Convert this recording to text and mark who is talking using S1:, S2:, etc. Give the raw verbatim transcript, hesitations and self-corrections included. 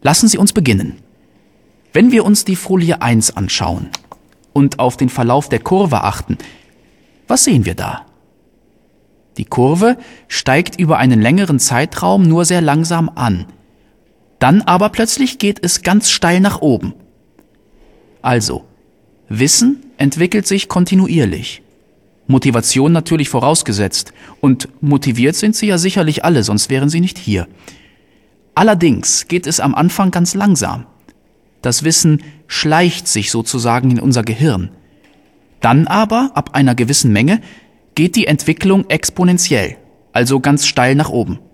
S1: Lassen Sie uns beginnen. Wenn wir uns die Folie eins anschauen und auf den Verlauf der Kurve achten, was sehen wir da? Die Kurve steigt über einen längeren Zeitraum nur sehr langsam an. Dann aber plötzlich geht es ganz steil nach oben. Also, Wissen entwickelt sich kontinuierlich. Motivation natürlich vorausgesetzt. Und motiviert sind Sie ja sicherlich alle, sonst wären Sie nicht hier. Allerdings geht es am Anfang ganz langsam. Das Wissen schleicht sich sozusagen in unser Gehirn. Dann aber, ab einer gewissen Menge, geht die Entwicklung exponentiell, also ganz steil nach oben.